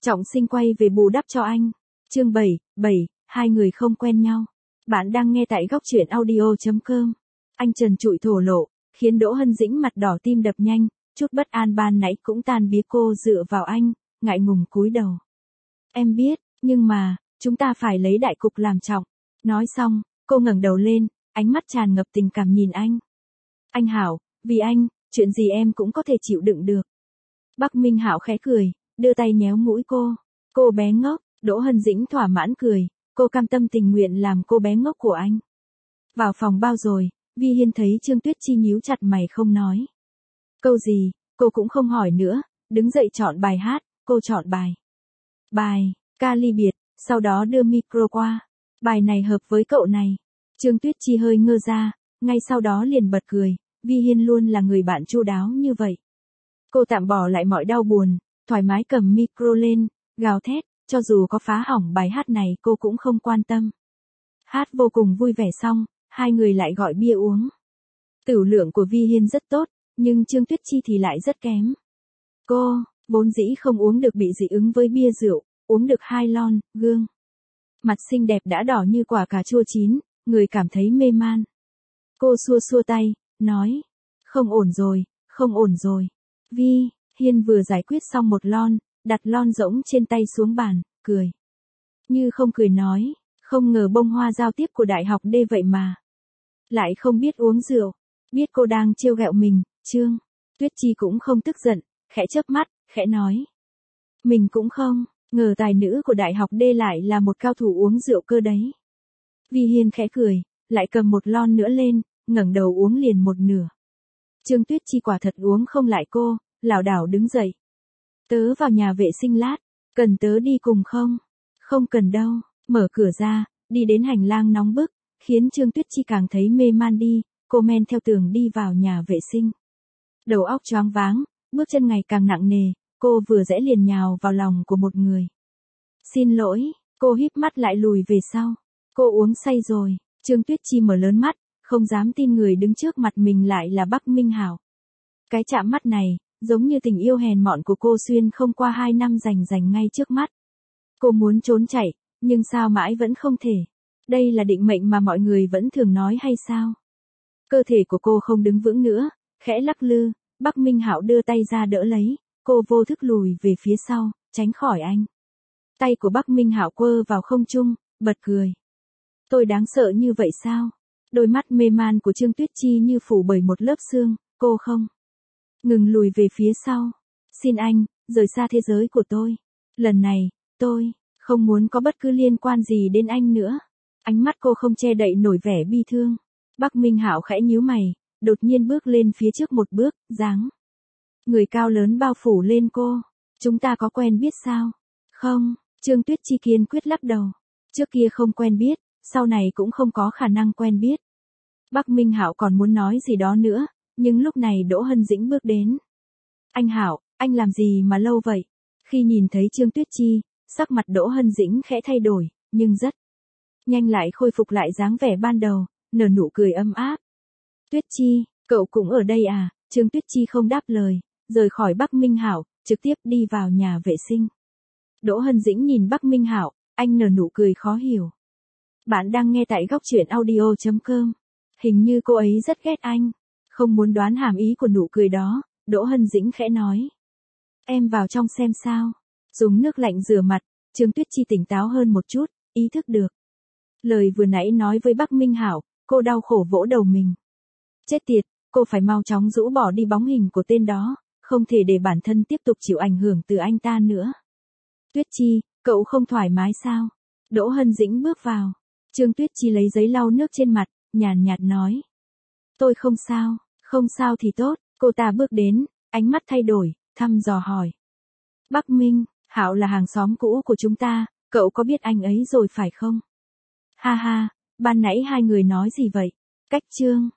Trọng Sinh quay về bù đắp cho anh. Chương 7, hai người không quen nhau. Bạn đang nghe tại góc truyện audio.com. Anh trần trụi thổ lộ, khiến Đỗ Hân Dĩnh mặt đỏ tim đập nhanh, chút bất an ban nãy cũng tan biến. Cô dựa vào anh, ngại ngùng cúi đầu. Em biết, nhưng mà, chúng ta phải lấy đại cục làm trọng. Nói xong, cô ngẩng đầu lên, ánh mắt tràn ngập tình cảm nhìn anh. Anh Hảo, vì anh, chuyện gì em cũng có thể chịu đựng được. Bắc Minh Hảo khẽ cười, đưa tay nhéo mũi cô. Cô bé ngốc, Đỗ Hân Dĩnh thỏa mãn cười, cô cam tâm tình nguyện làm cô bé ngốc của anh. Vào phòng bao rồi, Vi Hiên thấy Trương Tuyết Chi nhíu chặt mày không nói câu gì, cô cũng không hỏi nữa, đứng dậy chọn bài hát, cô chọn bài Ca Ly Biệt, sau đó đưa micro qua. Bài này hợp với cậu này. Trương Tuyết Chi hơi ngơ ra, ngay sau đó liền bật cười, Vi Hiên luôn là người bạn chu đáo như vậy. Cô tạm bỏ lại mọi đau buồn, thoải mái cầm micro lên, gào thét, cho dù có phá hỏng bài hát này cô cũng không quan tâm. Hát vô cùng vui vẻ xong, hai người lại gọi bia uống. Tửu lượng của Vi Hiên rất tốt, nhưng Trương Tuyết Chi thì lại rất kém. Cô, vốn dĩ không uống được bị dị ứng với bia rượu, uống được 2 lon, gương mặt xinh đẹp đã đỏ như quả cà chua chín, người cảm thấy mê man. Cô xua xua tay, nói, không ổn rồi. Vi Hiên vừa giải quyết xong một lon, đặt lon rỗng trên tay xuống bàn, cười. Như không cười nói, không ngờ bông hoa giao tiếp của đại học D vậy mà. Lại không biết uống rượu, biết cô đang trêu ghẹo mình, Trương Tuyết Chi cũng không tức giận, khẽ chớp mắt, khẽ nói. Mình cũng không, ngờ tài nữ của đại học D lại là một cao thủ uống rượu cơ đấy. Vi Hiên khẽ cười, lại cầm một lon nữa lên, ngẩng đầu uống liền một nửa. Trương Tuyết Chi quả thật uống không lại cô, lảo đảo đứng dậy. Tớ vào nhà vệ sinh lát, cần tớ đi cùng không? Không cần đâu, mở cửa ra, đi đến hành lang nóng bức, khiến Trương Tuyết Chi càng thấy mê man đi, cô men theo tường đi vào nhà vệ sinh. Đầu óc choáng váng, bước chân ngày càng nặng nề, cô vừa rẽ liền nhào vào lòng của một người. Xin lỗi, cô híp mắt lại lùi về sau. Cô uống say rồi, Trương Tuyết Chi mở lớn mắt, không dám tin người đứng trước mặt mình lại là Bắc Minh Hảo. Cái chạm mắt này, giống như tình yêu hèn mọn của cô xuyên không qua 2 năm rành ngay trước mắt. Cô muốn trốn chạy, nhưng sao mãi vẫn không thể. Đây là định mệnh mà mọi người vẫn thường nói hay sao? Cơ thể của cô không đứng vững nữa, khẽ lắc lư, Bắc Minh Hảo đưa tay ra đỡ lấy, cô vô thức lùi về phía sau, tránh khỏi anh. Tay của Bắc Minh Hảo quơ vào không trung, bật cười. Tôi đáng sợ như vậy sao? Đôi mắt mê man của Trương Tuyết Chi như phủ bởi một lớp sương, cô không ngừng lùi về phía sau. Xin anh, rời xa thế giới của tôi. Lần này, tôi không muốn có bất cứ liên quan gì đến anh nữa. Ánh mắt cô không che đậy nổi vẻ bi thương. Bắc Minh Hảo khẽ nhíu mày, đột nhiên bước lên phía trước một bước, dáng người cao lớn bao phủ lên cô. Chúng ta có quen biết sao? Không, Trương Tuyết Chi kiên quyết lắc đầu. Trước kia không quen biết, sau này cũng không có khả năng quen biết. Bắc Minh Hảo còn muốn nói gì đó nữa, nhưng lúc này Đỗ Hân Dĩnh bước đến. Anh Hảo, anh làm gì mà lâu vậy? Khi nhìn thấy Trương Tuyết Chi, sắc mặt Đỗ Hân Dĩnh khẽ thay đổi, nhưng rất nhanh lại khôi phục lại dáng vẻ ban đầu, nở nụ cười ấm áp. Tuyết Chi, cậu cũng ở đây à? Trương Tuyết Chi không đáp lời, rời khỏi Bắc Minh Hảo, trực tiếp đi vào nhà vệ sinh. Đỗ Hân Dĩnh nhìn Bắc Minh Hảo, anh nở nụ cười khó hiểu. Bạn đang nghe tại góc truyện audio.com. Hình như cô ấy rất ghét anh. Không muốn đoán hàm ý của nụ cười đó, Đỗ Hân Dĩnh khẽ nói. Em vào trong xem sao. Dùng nước lạnh rửa mặt, Trương Tuyết Chi tỉnh táo hơn một chút, ý thức được. Lời vừa nãy nói với Bắc Minh Hảo, cô đau khổ vỗ đầu mình. Chết tiệt, cô phải mau chóng rũ bỏ đi bóng hình của tên đó, không thể để bản thân tiếp tục chịu ảnh hưởng từ anh ta nữa. Tuyết Chi, cậu không thoải mái sao? Đỗ Hân Dĩnh bước vào. Trương Tuyết Chi lấy giấy lau nước trên mặt, nhàn nhạt nói. Tôi không sao thì tốt. Cô ta bước đến, ánh mắt thay đổi, thăm dò hỏi. Bắc Minh Hảo là hàng xóm cũ của chúng ta, cậu có biết anh ấy rồi phải không? Ha ha, ban nãy hai người nói gì vậy? Cách Trương